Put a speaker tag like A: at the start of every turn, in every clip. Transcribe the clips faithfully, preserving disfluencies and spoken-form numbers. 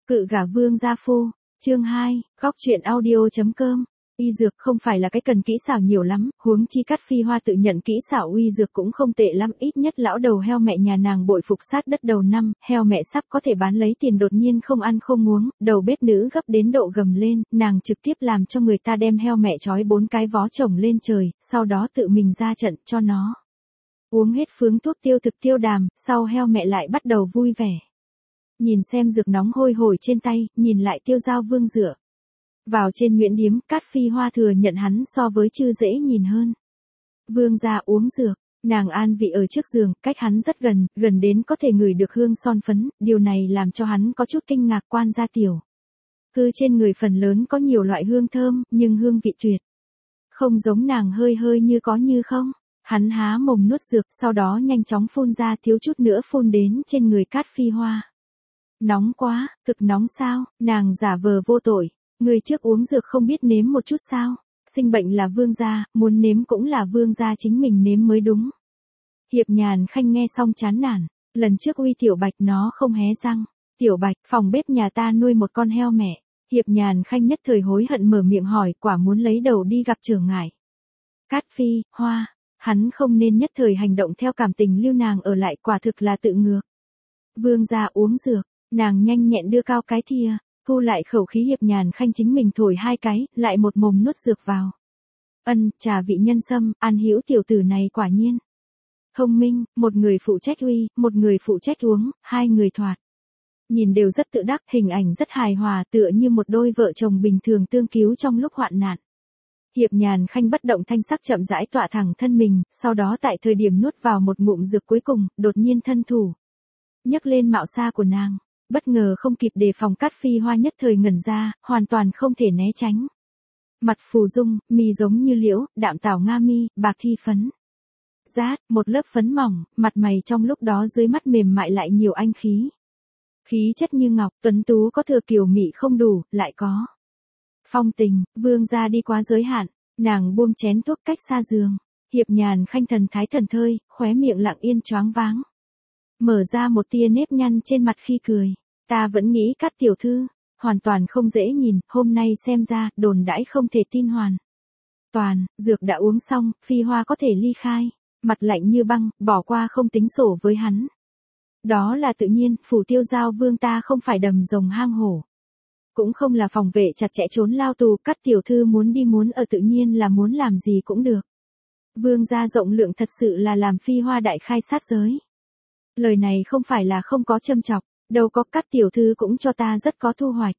A: Cự gả vương gia phu, chương hai, góc truyện audio.com. Y dược không phải là cái cần kỹ xảo nhiều lắm, huống chi Cát Phi Hoa tự nhận kỹ xảo uy dược cũng không tệ lắm, ít nhất lão đầu heo mẹ nhà nàng bội phục sát đất đầu năm, heo mẹ sắp có thể bán lấy tiền đột nhiên không ăn không uống, đầu bếp nữ gấp đến độ gầm lên, nàng trực tiếp làm cho người ta đem heo mẹ trói bốn cái vó chồng lên trời, sau đó tự mình ra trận cho nó uống hết phương thuốc tiêu thực tiêu đàm, sau heo mẹ lại bắt đầu vui vẻ. Nhìn xem dược nóng hôi hổi trên tay, nhìn lại Tiêu Giao Vương dựa vào trên nhuyễn điếm, Cát Phi Hoa thừa nhận hắn so với Chư dễ nhìn hơn. Vương gia uống dược, nàng an vị ở trước giường, cách hắn rất gần, gần đến có thể ngửi được hương son phấn, điều này làm cho hắn có chút kinh ngạc. Quan gia tiểu thư trên người phần lớn có nhiều loại hương thơm, nhưng hương vị tuyệt không giống nàng, hơi hơi như có như không. Hắn há mồm nuốt dược, sau đó nhanh chóng phun ra, thiếu chút nữa phun đến trên người Cát Phi Hoa. Nóng quá, cực nóng sao? Nàng giả vờ vô tội. Người trước uống dược không biết nếm một chút sao? Sinh bệnh là vương gia, muốn nếm cũng là vương gia chính mình nếm mới đúng. Hiệp Nhàn Khanh nghe xong chán nản. Lần trước uy Tiểu Bạch nó không hé răng. Tiểu Bạch, phòng bếp nhà ta nuôi một con heo mẹ. Hiệp Nhàn Khanh nhất thời hối hận mở miệng hỏi, quả muốn lấy đầu đi gặp trưởng ngải. Cát Phi Hoa, hắn không nên nhất thời hành động theo cảm tình lưu nàng ở lại, quả thực là tự ngược. Vương gia uống dược. Nàng nhanh nhẹn đưa cao cái thìa, thu lại khẩu khí. Hiệp Nhàn Khanh chính mình thổi hai cái, lại một mồm nuốt dược vào. Ân, trà vị nhân sâm, An Hữu tiểu tử này quả nhiên thông minh, một người phụ trách uy, một người phụ trách uống, hai người thoạt nhìn đều rất tự đắc, hình ảnh rất hài hòa, tựa như một đôi vợ chồng bình thường tương cứu trong lúc hoạn nạn. Hiệp Nhàn Khanh bất động thanh sắc chậm rãi tọa thẳng thân mình, sau đó tại thời điểm nuốt vào một ngụm dược cuối cùng, đột nhiên thân thủ nhấc lên mạo sa của nàng. Bất ngờ không kịp đề phòng, Cát Phi Hoa nhất thời ngẩn ra, hoàn toàn không thể né tránh. Mặt phù dung, mi giống như liễu, đạm tảo nga mi, bạc thi phấn. Rát, một lớp phấn mỏng, mặt mày trong lúc đó dưới mắt mềm mại lại nhiều anh khí. Khí chất như ngọc, tuấn tú có thừa kiều mị không đủ, lại có phong tình. Vương gia đi quá giới hạn, nàng buông chén thuốc cách xa giường. Hiệp Nhàn Khanh thần thái thần thơi, khóe miệng lặng yên choáng váng. Mở ra một tia nếp nhăn trên mặt khi cười. Ta vẫn nghĩ Cát tiểu thư hoàn toàn không dễ nhìn, hôm nay xem ra, đồn đãi không thể tin hoàn toàn. Dược đã uống xong, Phi Hoa có thể ly khai. Mặt lạnh như băng, bỏ qua không tính sổ với hắn. Đó là tự nhiên, phủ Tiêu Giao Vương ta không phải đầm rồng hang hổ, cũng không là phòng vệ chặt chẽ trốn lao tù. Cát tiểu thư muốn đi muốn ở tự nhiên là muốn làm gì cũng được. Vương gia rộng lượng thật sự là làm Phi Hoa đại khai sát giới. Lời này không phải là không có châm chọc, đâu có, Cát tiểu thư cũng cho ta rất có thu hoạch.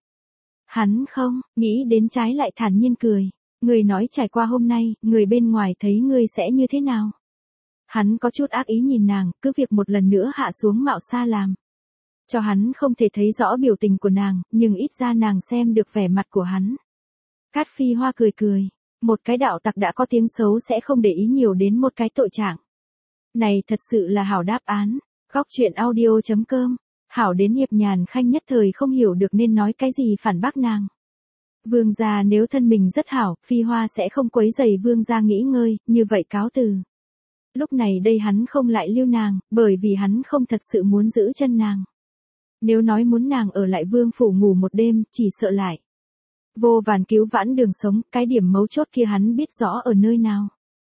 A: Hắn không, nghĩ đến trái lại thản nhiên cười. Người nói trải qua hôm nay, người bên ngoài thấy ngươi sẽ như thế nào? Hắn có chút ác ý nhìn nàng, cứ việc một lần nữa hạ xuống mạo sa làm cho hắn không thể thấy rõ biểu tình của nàng, nhưng ít ra nàng xem được vẻ mặt của hắn. Cát Phi Hoa cười cười, một cái đạo tặc đã có tiếng xấu sẽ không để ý nhiều đến một cái tội trạng. Này thật sự là hảo đáp án. Góc truyện audio.com. Hảo đến Hiệp Nhàn Khanh nhất thời không hiểu được nên nói cái gì phản bác nàng. Vương gia nếu thân mình rất hảo, Phi Hoa sẽ không quấy rầy vương gia nghỉ ngơi, như vậy cáo từ. Lúc này đây hắn không lại lưu nàng, bởi vì hắn không thật sự muốn giữ chân nàng. Nếu nói muốn nàng ở lại vương phủ ngủ một đêm, chỉ sợ lại vô vàn cứu vãn đường sống, cái điểm mấu chốt kia hắn biết rõ ở nơi nào.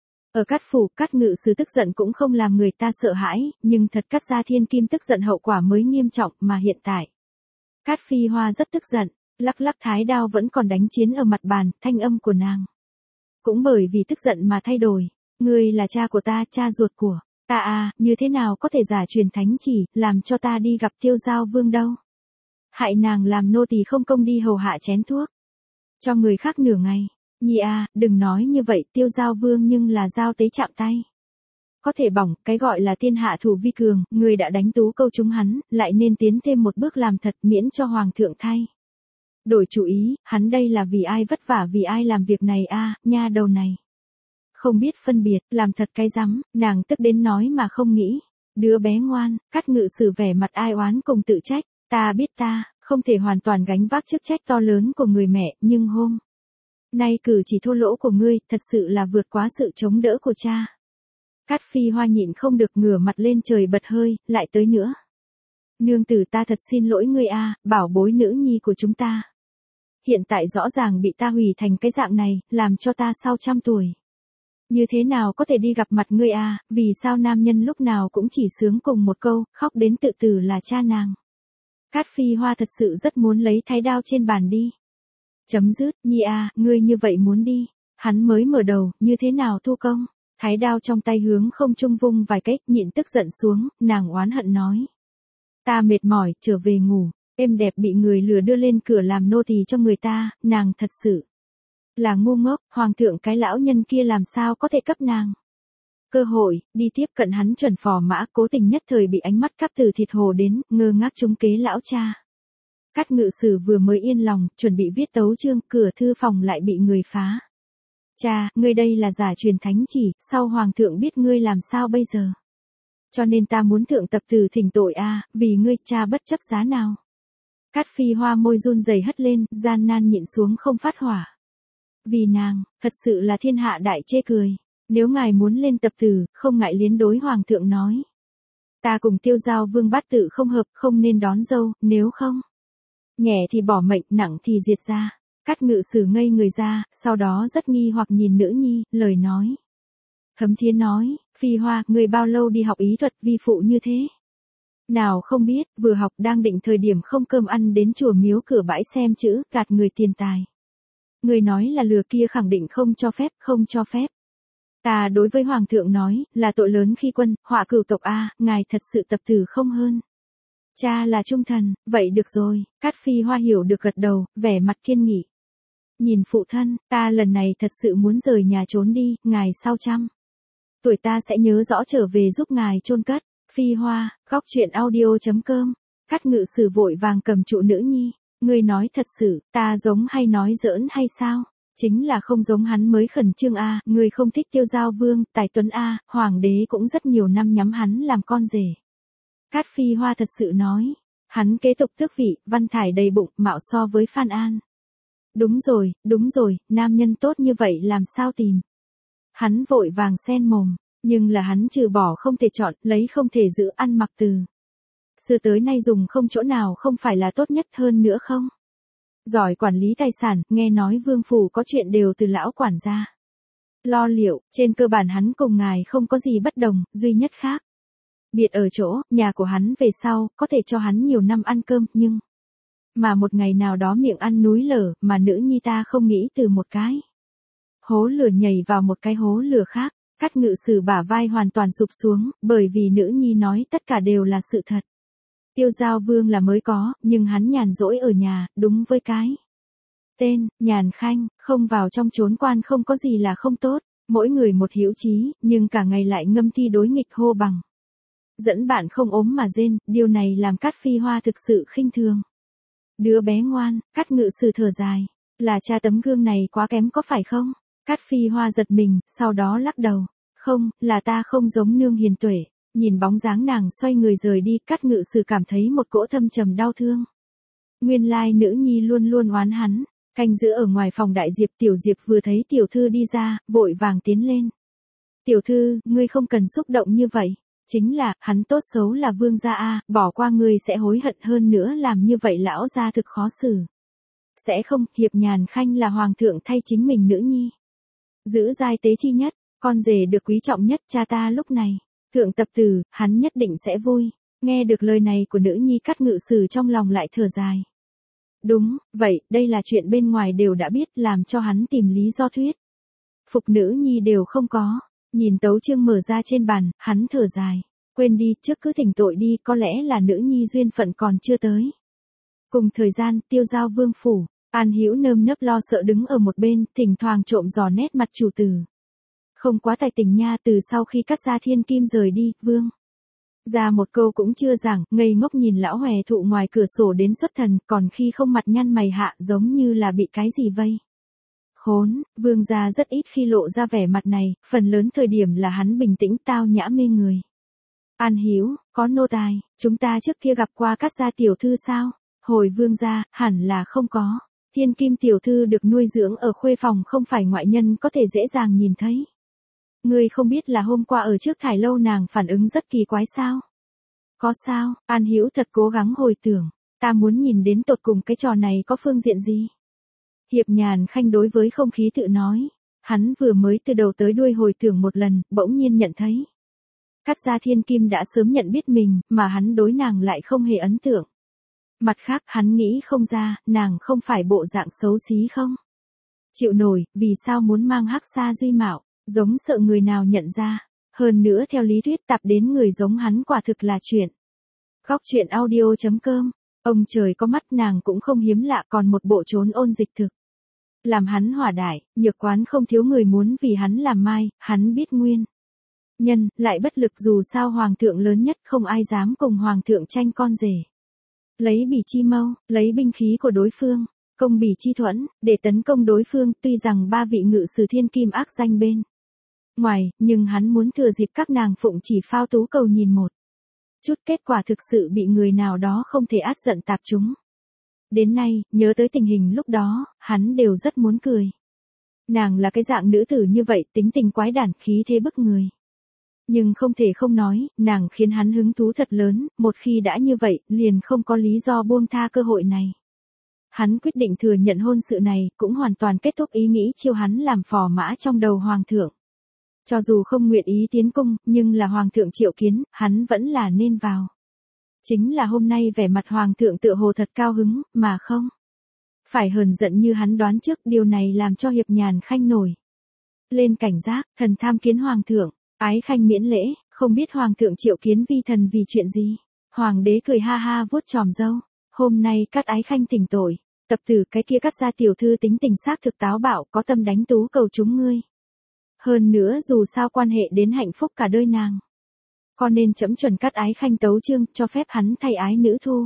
A: Ở Cát phủ, Cát ngự sứ tức giận cũng không làm người ta sợ hãi, nhưng thật Cát gia thiên kim tức giận hậu quả mới nghiêm trọng, mà hiện tại Cát Phi Hoa rất tức giận, lắc lắc thái đao vẫn còn đánh chiến ở mặt bàn, thanh âm của nàng cũng bởi vì tức giận mà thay đổi. Ngươi là cha của ta, cha ruột của ta à, như thế nào có thể giả truyền thánh chỉ, làm cho ta đi gặp Tiêu Giao Vương đâu? Hại nàng làm nô tỳ không công đi hầu hạ chén thuốc cho người khác nửa ngày. Nhi à, đừng nói như vậy, Tiêu Giao Vương nhưng là giao tế chạm tay có thể bỏng, cái gọi là thiên hạ thủ vi cường, người đã đánh tú câu chúng hắn, lại nên tiến thêm một bước làm thật, miễn cho hoàng thượng thay đổi chủ ý. Hắn đây là vì ai vất vả vì ai làm việc này a, à, nha đầu này không biết phân biệt, làm thật cái rắm. Nàng tức đến nói mà không nghĩ. Đứa bé ngoan. Cát ngự sử vẻ mặt ai oán cùng tự trách. Ta biết ta không thể hoàn toàn gánh vác chức trách to lớn của người mẹ, nhưng hôm nay cử chỉ thô lỗ của ngươi, thật sự là vượt quá sự chống đỡ của cha. Cát Phi Hoa nhịn không được ngửa mặt lên trời bật hơi, lại tới nữa. Nương tử ta thật xin lỗi ngươi a, bảo bối nữ nhi của chúng ta. Hiện tại rõ ràng bị ta hủy thành cái dạng này, làm cho ta sau trăm tuổi. Như thế nào có thể đi gặp mặt ngươi a, vì sao nam nhân lúc nào cũng chỉ sướng cùng một câu, khóc đến tự tử là cha nàng. Cát Phi Hoa thật sự rất muốn lấy thái đao trên bàn đi. Chấm dứt, nhi a, ngươi như vậy muốn đi. Hắn mới mở đầu, như thế nào thu công? Thái đao trong tay hướng không trung vung vài cách, nhịn tức giận xuống, nàng oán hận nói. Ta mệt mỏi, trở về ngủ, êm đẹp bị người lừa đưa lên cửa làm nô tỳ cho người ta, nàng thật sự là ngu ngốc, hoàng thượng cái lão nhân kia làm sao có thể cấp nàng. Cơ hội, đi tiếp cận hắn chuẩn phò mã, cố tình nhất thời bị ánh mắt cắp từ thịt hồ đến, ngơ ngác trúng kế lão cha. Cát Ngự Sử vừa mới yên lòng, chuẩn bị viết tấu chương, cửa thư phòng lại bị người phá. Cha, ngươi đây là giả truyền thánh chỉ, sau hoàng thượng biết ngươi làm sao bây giờ? Cho nên ta muốn thượng tập từ thỉnh tội a, vì ngươi cha bất chấp giá nào. Cát Phi Hoa môi run rẩy hất lên, gian nan nhịn xuống không phát hỏa. Vì nàng, thật sự là thiên hạ đại chê cười. Nếu ngài muốn lên tập tử, không ngại liến đối hoàng thượng nói. Ta cùng Tiêu Giao Vương bát tự không hợp, không nên đón dâu, nếu không. Nhẹ thì bỏ mệnh, nặng thì diệt ra. Cát Ngự Sử ngây người ra, sau đó rất nghi hoặc nhìn nữ nhi, lời nói. Thấm Thiến nói, Phi Hoa, người bao lâu đi học ý thuật vi phụ như thế? Nào không biết, vừa học đang định thời điểm không cơm ăn đến chùa miếu cửa bãi xem chữ, gạt người tiền tài. Người nói là lừa kia khẳng định không cho phép, không cho phép. Ta đối với Hoàng thượng nói, là tội lớn khi quân, họa cửu tộc a, ngài thật sự tập tử không hơn. Cha là trung thần, vậy được rồi, Cát Phi Hoa hiểu được gật đầu, vẻ mặt kiên nghị. Nhìn phụ thân, ta lần này thật sự muốn rời nhà trốn đi, ngài sau trăm tuổi ta sẽ nhớ rõ trở về giúp ngài chôn cất. Phi Hoa, góc truyện audio chấm com. Cát Ngự Sử vội vàng cầm trụ nữ nhi, ngươi nói thật sự, ta giống hay nói giỡn hay sao? Chính là không giống hắn mới khẩn trương a, ngươi không thích Tiêu Giao Vương, Tài Tuấn a, hoàng đế cũng rất nhiều năm nhắm hắn làm con rể. Cát Phi Hoa thật sự nói, hắn kế tục tước vị, văn thải đầy bụng, mạo so với Phan An. Đúng rồi, đúng rồi, nam nhân tốt như vậy làm sao tìm? Hắn vội vàng xen mồm, nhưng là hắn trừ bỏ không thể chọn, lấy không thể giữ ăn mặc từ. Xưa tới nay dùng không chỗ nào không phải là tốt nhất hơn nữa không? Giỏi quản lý tài sản, nghe nói vương phủ có chuyện đều từ lão quản gia lo liệu, trên cơ bản hắn cùng ngài không có gì bất đồng, duy nhất khác biệt ở chỗ, nhà của hắn về sau, có thể cho hắn nhiều năm ăn cơm, nhưng mà một ngày nào đó miệng ăn núi lở, mà nữ nhi ta không nghĩ từ một cái hố lửa nhảy vào một cái hố lửa khác. Cát Ngự Sử bả vai hoàn toàn sụp xuống, bởi vì nữ nhi nói tất cả đều là sự thật. Tiêu Giao Vương là mới có, nhưng hắn nhàn rỗi ở nhà, đúng với cái tên, nhàn khanh, không vào trong chốn quan không có gì là không tốt, mỗi người một hữu chí, nhưng cả ngày lại ngâm thi đối nghịch hô bằng. Dẫn bạn không ốm mà rên, điều này làm Cát Phi Hoa thực sự khinh thường. Đứa bé ngoan, Cát Ngự Sử thở dài, là cha tấm gương này quá kém có phải không? Cát Phi Hoa giật mình, sau đó lắc đầu, không, là ta không giống nương hiền tuệ. Nhìn bóng dáng nàng xoay người rời đi, Cát Ngự Sử cảm thấy một cỗ thâm trầm đau thương. Nguyên lai nữ nhi luôn luôn oán hắn, canh giữ ở ngoài phòng đại diệp. Tiểu Diệp vừa thấy tiểu thư đi ra, vội vàng tiến lên. Tiểu thư, ngươi không cần xúc động như vậy, chính là, hắn tốt xấu là vương gia a, bỏ qua ngươi sẽ hối hận hơn nữa, làm như vậy lão gia thực khó xử. Sẽ không, Hiệp Nhàn khanh là hoàng thượng thay chính mình nữ nhi. Giữ giai tế chi nhất, con rể được quý trọng nhất, cha ta lúc này thượng tập tử, hắn nhất định sẽ vui. Nghe được lời này của nữ nhi, Cát Ngự Sử trong lòng lại thở dài. Đúng, vậy, đây là chuyện bên ngoài đều đã biết, làm cho hắn tìm lý do thuyết phục nữ nhi đều không có. Nhìn tấu chương mở ra trên bàn, hắn thở dài. Quên đi, trước cứ thỉnh tội đi, có lẽ là nữ nhi duyên phận còn chưa tới. Cùng thời gian, Tiêu Giao Vương phủ, An Hữu nơm nớp lo sợ đứng ở một bên, thỉnh thoảng trộm dò nét mặt chủ tử. Không quá tài tình nha, từ sau khi cắt ra thiên kim rời đi, vương ra một câu cũng chưa giảng, ngây ngốc nhìn lão hòe thụ ngoài cửa sổ đến xuất thần, còn khi không mặt nhăn mày hạ giống như là bị cái gì vây. Khốn, vương gia rất ít khi lộ ra vẻ mặt này, phần lớn thời điểm là hắn bình tĩnh tao nhã mê người. An Hữu, có nô tài, chúng ta trước kia gặp qua cắt gia tiểu thư sao? Hồi vương gia, hẳn là không có. Thiên kim tiểu thư được nuôi dưỡng ở khuê phòng không phải ngoại nhân có thể dễ dàng nhìn thấy. Ngươi không biết là hôm qua ở trước thải lâu nàng phản ứng rất kỳ quái sao? Có sao, An Hữu thật cố gắng hồi tưởng, ta muốn nhìn đến tột cùng cái trò này có phương diện gì. Hiệp Nhàn Khanh đối với không khí tự nói, hắn vừa mới từ đầu tới đuôi hồi tưởng một lần, bỗng nhiên nhận thấy. Cát Gia Thiên Kim đã sớm nhận biết mình, mà hắn đối nàng lại không hề ấn tượng. Mặt khác hắn nghĩ không ra, nàng không phải bộ dạng xấu xí không? Chịu nổi, vì sao muốn mang hắc sa duy mạo, giống sợ người nào nhận ra. Hơn nữa theo lý thuyết tạp đến người giống hắn quả thực là chuyện. Góc chuyện audio.com, ông trời có mắt nàng cũng không hiếm lạ còn một bộ trốn ôn dịch thực. Làm hắn hỏa đại, Nhược Quán không thiếu người muốn vì hắn làm mai, hắn biết nguyên. Nhân, lại bất lực dù sao hoàng thượng lớn nhất không ai dám cùng hoàng thượng tranh con rể. Lấy bỉ chi mâu, lấy binh khí của đối phương, công bỉ chi thuẫn, để tấn công đối phương tuy rằng ba vị ngự sử thiên kim ác danh bên. Ngoài, nhưng hắn muốn thừa dịp các nàng phụng chỉ phao tú cầu nhìn một chút kết quả thực sự bị người nào đó không thể át giận tạp chúng. Đến nay, nhớ tới tình hình lúc đó, hắn đều rất muốn cười. Nàng là cái dạng nữ tử như vậy, tính tình quái đản, khí thế bức người. Nhưng không thể không nói, nàng khiến hắn hứng thú thật lớn, một khi đã như vậy, liền không có lý do buông tha cơ hội này. Hắn quyết định thừa nhận hôn sự này, cũng hoàn toàn kết thúc ý nghĩ chiêu hắn làm phò mã trong đầu hoàng thượng. Cho dù không nguyện ý tiến cung, nhưng là hoàng thượng triệu kiến, hắn vẫn là nên vào. Chính là hôm nay vẻ mặt hoàng thượng tựa hồ thật cao hứng, mà không phải hờn giận như hắn đoán trước, điều này làm cho Hiệp Nhàn Khanh nổi lên cảnh giác, thần tham kiến hoàng thượng, ái khanh miễn lễ, không biết hoàng thượng triệu kiến vi thần vì chuyện gì. Hoàng đế cười ha ha vuốt tròm râu, hôm nay Cát ái khanh thỉnh tội, tập tử cái kia Cát gia tiểu thư tính tình xác thực táo bạo, có tâm đánh tú cầu chúng ngươi. Hơn nữa dù sao quan hệ đến hạnh phúc cả đời nàng. Con nên chấm chuẩn Cát ái khanh tấu chương, cho phép hắn thay ái nữ thu.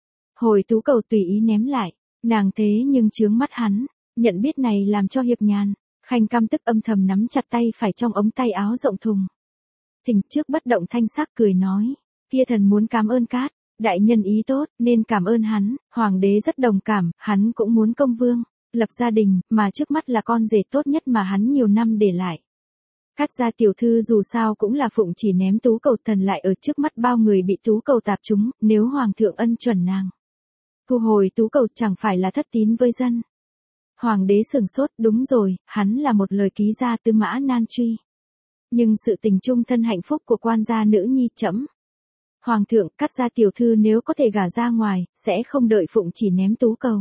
A: Hồi tú cầu tùy ý ném lại, nàng thế nhưng chướng mắt hắn, nhận biết này làm cho Hiệp Nhàn Khanh căm tức âm thầm nắm chặt tay phải trong ống tay áo rộng thùng. Thình trước bất động thanh sắc cười nói, kia thần muốn cảm ơn Cát đại nhân ý tốt, nên cảm ơn hắn. Hoàng đế rất đồng cảm, hắn cũng muốn công vương, lập gia đình, mà trước mắt là con rể tốt nhất mà hắn nhiều năm để lại. Cát gia tiểu thư dù sao cũng là phụng chỉ ném tú cầu, thần lại ở trước mắt bao người bị tú cầu tạp chúng, nếu hoàng thượng ân chuẩn nàng thu hồi tú cầu chẳng phải là thất tín với dân. Hoàng đế sửng sốt, đúng rồi, hắn là một lời ký gia Tư Mã Nan truy. Nhưng sự tình chung thân hạnh phúc của quan gia nữ nhi chẫm. Hoàng thượng, Cát gia tiểu thư nếu có thể gả ra ngoài, sẽ không đợi phụng chỉ ném tú cầu.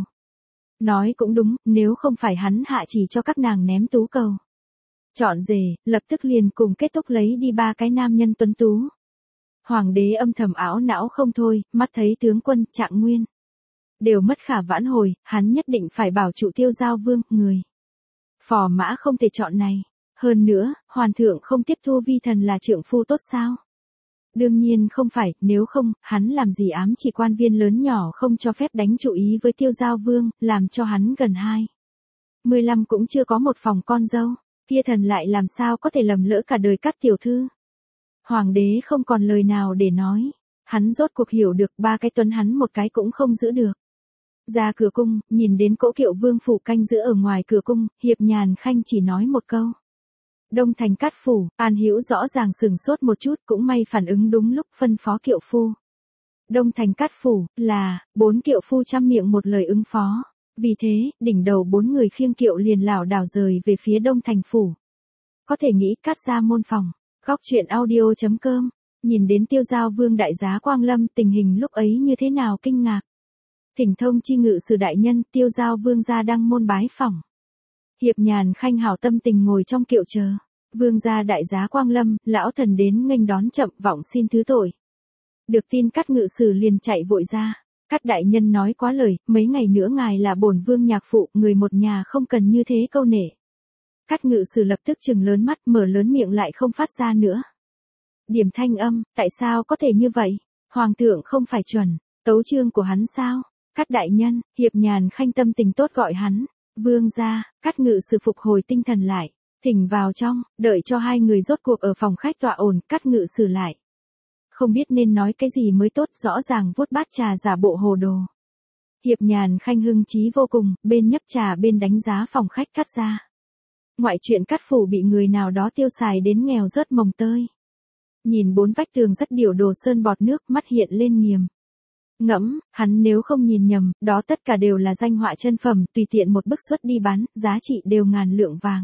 A: Nói cũng đúng, nếu không phải hắn hạ chỉ cho các nàng ném tú cầu. Chọn rể, lập tức liền cùng kết thúc lấy đi ba cái nam nhân tuấn tú. Hoàng đế âm thầm ảo não không thôi, mắt thấy tướng quân Trạng Nguyên đều mất khả vãn hồi, hắn nhất định phải bảo trụ Tiêu Giao Vương, người phò mã không thể chọn này. Hơn nữa, hoàng thượng không tiếp thu vi thần là trượng phu tốt sao? Đương nhiên không phải, nếu không, hắn làm gì ám chỉ quan viên lớn nhỏ không cho phép đánh chủ ý với Tiêu Giao Vương, làm cho hắn gần hai mươi lăm cũng chưa có một phòng con dâu, kia thần lại làm sao có thể lầm lỡ cả đời Cát tiểu thư. Hoàng đế không còn lời nào để nói, hắn rốt cuộc hiểu được ba cái tuấn hắn một cái cũng không giữ được. Ra cửa cung, nhìn đến cỗ kiệu vương phủ canh giữ ở ngoài cửa cung, Hiệp Nhàn Khanh chỉ nói một câu. Đông thành Cát phủ, An Hữu rõ ràng sừng sốt một chút, cũng may phản ứng đúng lúc, phân phó kiệu phu. Đông thành Cát phủ, là, bốn kiệu phu chăm miệng một lời ứng phó. Vì thế, đỉnh đầu bốn người khiêng kiệu liền lảo đảo rời về phía đông thành phủ. Có thể nghĩ Cát gia môn phòng. Góc chuyện audio.com, nhìn đến Tiêu Giao Vương đại giá Quang Lâm, tình hình lúc ấy như thế nào kinh ngạc. Thỉnh thông chi ngự sử đại nhân, Tiêu Giao Vương gia đăng môn bái phỏng. Hiệp Nhàn Khanh hảo tâm tình ngồi trong kiệu chờ. Vương gia đại giá Quang Lâm, lão thần đến nghênh đón chậm, vọng xin thứ tội. Được tin Cát ngự sử liền chạy vội ra. Cát đại nhân nói quá lời, mấy ngày nữa ngài là bổn vương nhạc phụ, người một nhà không cần như thế câu nể. Cát ngự sử lập tức trừng lớn mắt, mở lớn miệng lại không phát ra nữa. Điểm thanh âm, tại sao có thể như vậy? Hoàng thượng không phải chuẩn tấu chương của hắn sao? Cát đại nhân, Hiệp Nhàn Khanh tâm tình tốt gọi hắn. Vương gia. Cát ngự sử phục hồi tinh thần lại, thỉnh vào trong, đợi cho hai người rốt cuộc ở phòng khách tọa ổn, Cát ngự sử lại không biết nên nói cái gì mới tốt, rõ ràng vuốt bát trà giả bộ hồ đồ. Hiệp Nhàn Khanh hưng trí vô cùng, bên nhấp trà bên đánh giá phòng khách Cát gia. Ngoại chuyện Cát phủ bị người nào đó tiêu xài đến nghèo rớt mồng tơi. nhìn bốn vách tường rất điều đồ sơn bọt nước, mắt hiện lên nghiềm. Ngẫm, hắn nếu không nhìn nhầm, đó tất cả đều là danh họa chân phẩm, tùy tiện một bức xuất đi bán, giá trị đều ngàn lượng vàng.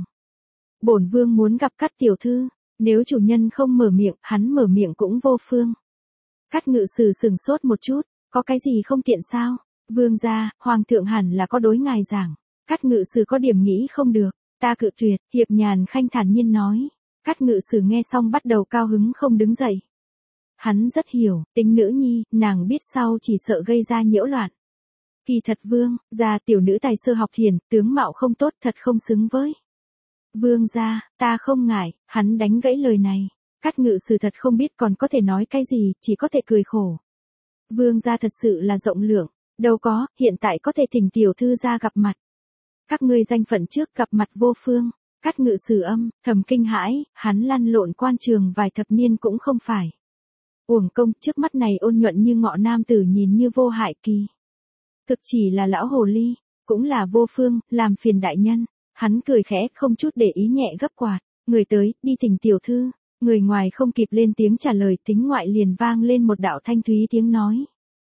A: Bổn vương muốn gặp Cát tiểu thư, nếu chủ nhân không mở miệng, hắn mở miệng cũng vô phương. Cát Ngự Sử sừng sốt một chút, có cái gì không tiện sao? Vương gia, hoàng thượng hẳn là có đối ngài giảng. Cát Ngự Sử có điểm nghĩ không được, ta cự tuyệt, Hiệp Nhàn Khanh thản nhiên nói. Cát Ngự Sử nghe xong bắt đầu cao hứng không đứng dậy. Hắn rất hiểu, tính nữ nhi, nàng biết sau chỉ sợ gây ra nhiễu loạn. Kỳ thật vương, gia tiểu nữ tài sơ học thiền, tướng mạo không tốt, thật không xứng với. Vương gia, ta không ngại, hắn đánh gãy lời này. Cát Ngự Sử thật không biết còn có thể nói cái gì, chỉ có thể cười khổ. Vương gia thật sự là rộng lượng, đâu có, hiện tại có thể thỉnh tiểu thư ra gặp mặt. Các ngươi danh phận trước gặp mặt vô phương. Cát Ngự Sử âm, thầm kinh hãi, hắn lăn lộn quan trường vài thập niên cũng không phải. Uổng công, trước mắt này ôn nhuận như ngọ nam tử nhìn như vô hại kỳ. Thực chỉ là lão hồ ly, cũng là vô phương, làm phiền đại nhân. Hắn cười khẽ, không chút để ý nhẹ gấp quạt. Người tới, đi thỉnh tiểu thư. Người ngoài không kịp lên tiếng trả lời, tính ngoại liền vang lên một đạo thanh thúy tiếng nói.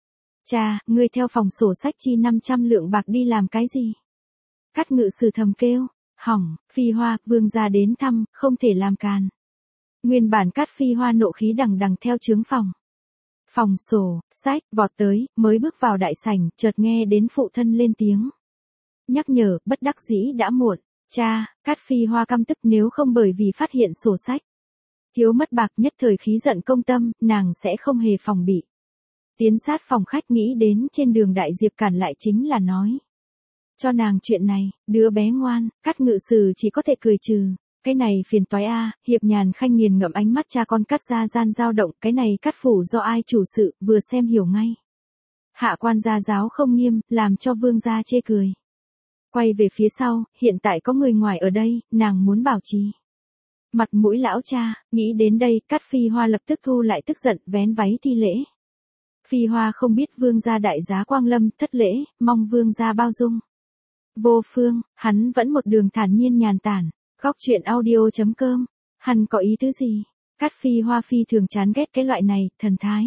A: Cha, ngươi theo phòng sổ sách chi năm trăm lượng bạc đi làm cái gì? Cát Ngự Sử thầm kêu, hỏng, Phi Hoa, vương gia đến thăm, không thể làm càn. Nguyên bản Cát Phi Hoa nộ khí đằng đằng theo trướng phòng. Phòng sổ, sách, vọt tới, mới bước vào đại sảnh, chợt nghe đến phụ thân lên tiếng. Nhắc nhở, bất đắc dĩ đã muộn, cha, Cát Phi Hoa căm tức nếu không bởi vì phát hiện sổ sách. Thiếu mất bạc nhất thời khí giận công tâm, nàng sẽ không hề phòng bị. Tiến sát phòng khách nghĩ đến trên đường đại diệp cản lại chính là nói. Cho nàng chuyện này, đứa bé ngoan, Cát Ngự Sử chỉ có thể cười trừ. Cái này phiền toái a, Hiệp Nhàn Khanh nghiền ngẫm ánh mắt cha con Cát gia gian dao động, cái này Cát phủ do ai chủ sự, vừa xem hiểu ngay. Hạ quan gia giáo không nghiêm, làm cho vương gia chê cười. Quay về phía sau, hiện tại có người ngoài ở đây, nàng muốn bảo trì mặt mũi lão cha, nghĩ đến đây, Cát Phi Hoa lập tức thu lại tức giận, vén váy thi lễ. Phi Hoa không biết vương gia đại giá quang lâm, thất lễ, mong vương gia bao dung. Vô phương, hắn vẫn một đường thản nhiên nhàn tản. Góc truyện audio chấm com, hắn có ý tứ gì? Cát Phi Hoa phi thường chán ghét cái loại này, thần thái.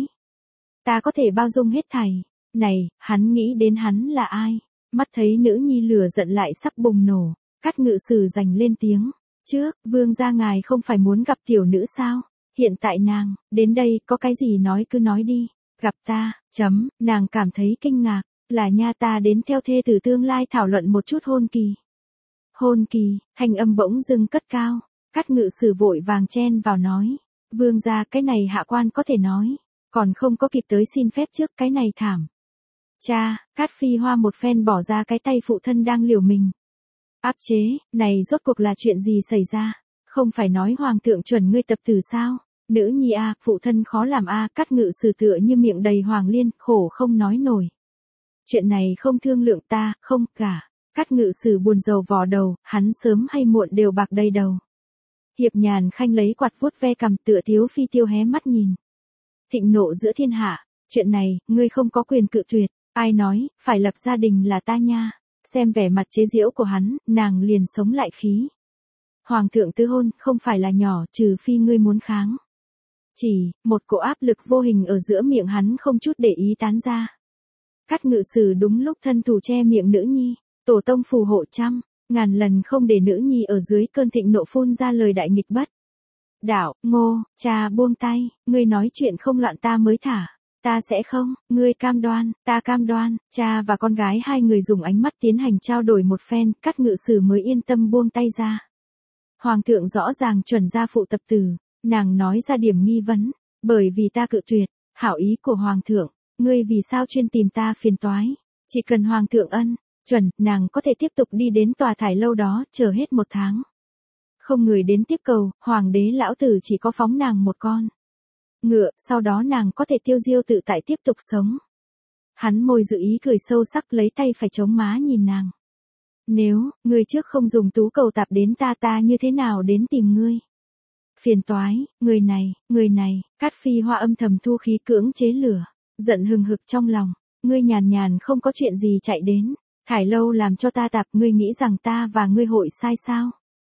A: Ta có thể bao dung hết thảy. Này, hắn nghĩ đến hắn là ai? Mắt thấy nữ nhi lửa giận lại sắp bùng nổ. Cát Ngự Sử giành lên tiếng. Trước, vương gia ngài không phải muốn gặp tiểu nữ sao? Hiện tại nàng, đến đây, có cái gì nói cứ nói đi. Gặp ta, chấm, nàng cảm thấy kinh ngạc. Là nha, ta đến theo thê tử tương lai thảo luận một chút hôn kỳ. Hôn kỳ, thanh âm bỗng dưng cất cao. Cát Ngự Sử vội vàng chen vào nói. Vương gia, cái này hạ quan có thể nói. Còn không có kịp tới xin phép trước, cái này thảm. Cha, Cát Phi Hoa một phen bỏ ra cái tay phụ thân đang liều mình. Áp chế, này rốt cuộc là chuyện gì xảy ra? Không phải nói hoàng thượng chuẩn ngươi tập tử sao? Nữ nhi a, phụ thân khó làm a, Cát Ngự Sử tựa như miệng đầy hoàng liên, khổ không nói nổi. Chuyện này không thương lượng ta, không cả. Cát Ngự Sử buồn rầu vò đầu, hắn sớm hay muộn đều bạc đầy đầu. Hiệp Nhàn Khanh lấy quạt vuốt ve cằm, tựa thiếu phi tiêu hé mắt nhìn. Thịnh nộ giữa thiên hạ, chuyện này, ngươi không có quyền cự tuyệt, ai nói, phải lập gia đình là ta nha. Xem vẻ mặt chế giễu của hắn, nàng liền sống lại khí. Hoàng thượng tứ hôn, không phải là nhỏ, trừ phi ngươi muốn kháng. Chỉ, một cỗ áp lực vô hình ở giữa miệng hắn không chút để ý tán ra. Cát Ngự Sử đúng lúc thân thủ che miệng nữ nhi, tổ tông phù hộ trăm, ngàn lần không để nữ nhi ở dưới cơn thịnh nộ phun ra lời đại nghịch bất. Đạo, Ngô, cha buông tay, ngươi nói chuyện không loạn ta mới thả. Ta sẽ không, ngươi cam đoan, ta cam đoan, cha và con gái hai người dùng ánh mắt tiến hành trao đổi một phen, Cát Ngự Sử mới yên tâm buông tay ra. Hoàng thượng rõ ràng chuẩn gia phụ tập tử, nàng nói ra điểm nghi vấn, bởi vì ta cự tuyệt, hảo ý của hoàng thượng, ngươi vì sao chuyên tìm ta phiền toái, chỉ cần hoàng thượng ân, chuẩn, nàng có thể tiếp tục đi đến tòa thải lâu đó, chờ hết một tháng. Không người đến tiếp cầu, hoàng đế lão tử chỉ có phóng nàng một con ngựa, sau đó nàng có thể tiêu diêu tự tại tiếp tục sống. Hắn môi dự ý cười sâu sắc, lấy tay phải chống má nhìn nàng. Nếu, ngươi trước không dùng tú cầu tạp đến ta, ta như thế nào đến tìm ngươi? Phiền toái, người này, người này, Cát Phi Hoa âm thầm thu khí cưỡng chế lửa, giận hừng hực trong lòng, ngươi nhàn nhàn không có chuyện gì chạy đến, thải lâu làm cho ta tạp, ngươi nghĩ rằng ta và ngươi hội sai sao?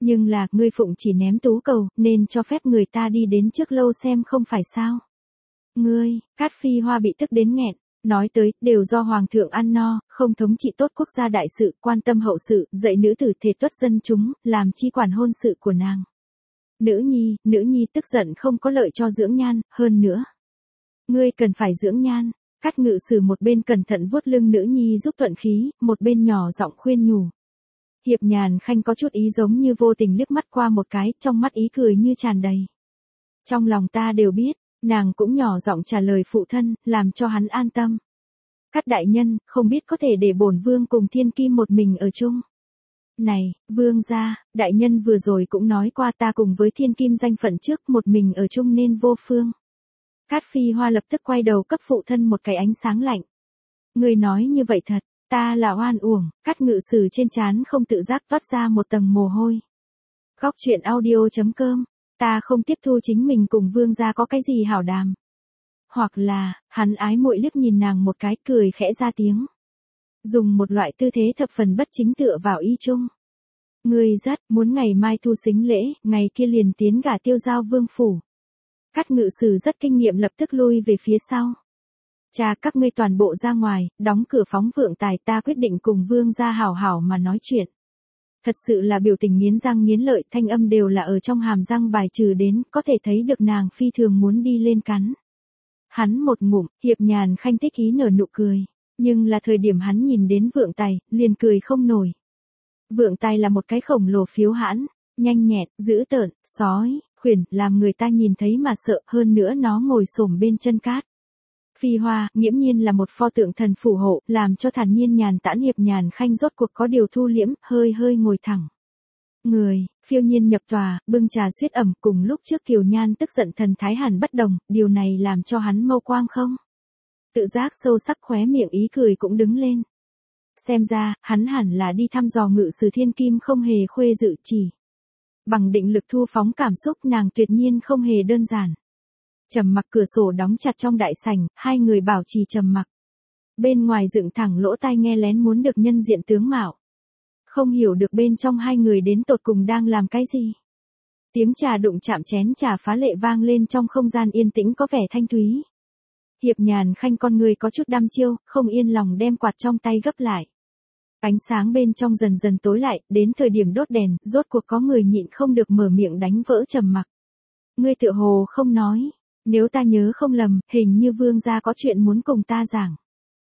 A: Nhưng là, ngươi phụng chỉ ném tú cầu, nên cho phép người ta đi đến trước lâu xem không phải sao. Ngươi, Cát Phi Hoa bị tức đến nghẹn, nói tới, đều do Hoàng thượng ăn no, không thống trị tốt quốc gia đại sự, quan tâm hậu sự, dạy nữ tử thể tuất dân chúng, làm chi quản hôn sự của nàng. Nữ nhi, nữ nhi tức giận không có lợi cho dưỡng nhan, hơn nữa. Ngươi cần phải dưỡng nhan. Cát Ngự Sử một bên cẩn thận vuốt lưng nữ nhi giúp thuận khí, một bên nhỏ giọng khuyên nhủ. Hiệp Nhàn Khanh có chút ý giống như vô tình liếc mắt qua một cái, trong mắt ý cười như tràn đầy. Trong lòng ta đều biết, nàng cũng nhỏ giọng trả lời phụ thân, làm cho hắn an tâm. Cát đại nhân, không biết có thể để bổn vương cùng Thiên Kim một mình ở chung. Này, vương gia, đại nhân vừa rồi cũng nói qua ta cùng với Thiên Kim danh phận trước một mình ở chung nên vô phương. Cát Phi Hoa lập tức quay đầu cấp phụ thân một cái ánh sáng lạnh. Người nói như vậy thật, ta là oan uổng. Cát Ngự Sử trên trán không tự giác toát ra một tầng mồ hôi. Góc truyện audio chấm com, ta không tiếp thu chính mình cùng vương gia có cái gì hảo đàm. Hoặc là, hắn ái muội liếc nhìn nàng một cái cười khẽ ra tiếng. Dùng một loại tư thế thập phần bất chính tựa vào y trung. Ngươi rất muốn ngày mai thu sính lễ, ngày kia liền tiến gả Tiêu Giao vương phủ. Cát Ngự Sử rất kinh nghiệm lập tức lui về phía sau. Cha các ngươi toàn bộ ra ngoài, đóng cửa phóng vượng tài, ta quyết định cùng vương gia hảo hảo mà nói chuyện. Thật sự là biểu tình nghiến răng nghiến lợi, thanh âm đều là ở trong hàm răng bài trừ đến, có thể thấy được nàng phi thường muốn đi lên cắn. Hắn một ngụm, Hiệp Nhàn Khanh thích ý nở nụ cười, nhưng là thời điểm hắn nhìn đến vượng tài, liền cười không nổi. Vượng tài là một cái khổng lồ phiếu hãn, nhanh nhẹn, dữ tợn, sói, khuyển, làm người ta nhìn thấy mà sợ, hơn nữa nó ngồi xổm bên chân Cát Phi Hoa, nghiễm nhiên là một pho tượng thần phù hộ, làm cho thản nhiên nhàn tản Hiệp Nhàn Khanh rốt cuộc có điều thu liễm, hơi hơi ngồi thẳng. Người, phiêu nhiên nhập tòa, bưng trà suyết ẩm, cùng lúc trước Kiều Nhan tức giận thần thái hẳn bất đồng, điều này làm cho hắn mâu quang không? Tự giác sâu sắc khóe miệng ý cười cũng đứng lên. Xem ra, hắn hẳn là đi thăm dò Ngự Sử Thiên Kim không hề khuê dự chỉ. Bằng định lực thu phóng cảm xúc nàng tuyệt nhiên không hề đơn giản. Trầm mặc cửa sổ đóng chặt trong đại sảnh, hai người bảo trì trầm mặc. Bên ngoài dựng thẳng lỗ tai nghe lén muốn được nhân diện tướng mạo. Không hiểu được bên trong hai người đến tột cùng đang làm cái gì. Tiếng trà đụng chạm chén trà phá lệ vang lên trong không gian yên tĩnh có vẻ thanh thúy. Hiệp Nhàn Khanh con người có chút đăm chiêu, không yên lòng đem quạt trong tay gấp lại. Ánh sáng bên trong dần dần tối lại, đến thời điểm đốt đèn, rốt cuộc có người nhịn không được mở miệng đánh vỡ trầm mặc. Ngươi tựa hồ không nói, nếu ta nhớ không lầm, hình như vương gia có chuyện muốn cùng ta giảng.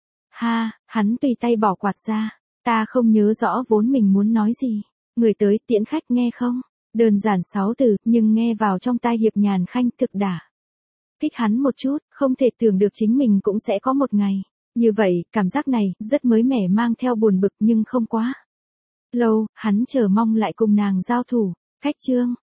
A: Ha, hắn tùy tay bỏ quạt ra, ta không nhớ rõ vốn mình muốn nói gì. Người tới tiễn khách nghe không? Đơn giản sáu từ, nhưng nghe vào trong tai Hiệp Nhàn Khanh thực đả kích hắn một chút, không thể tưởng được chính mình cũng sẽ có một ngày. Như vậy, cảm giác này, rất mới mẻ mang theo buồn bực nhưng không quá lâu, hắn chờ mong lại cùng nàng giao thủ. Khách trương,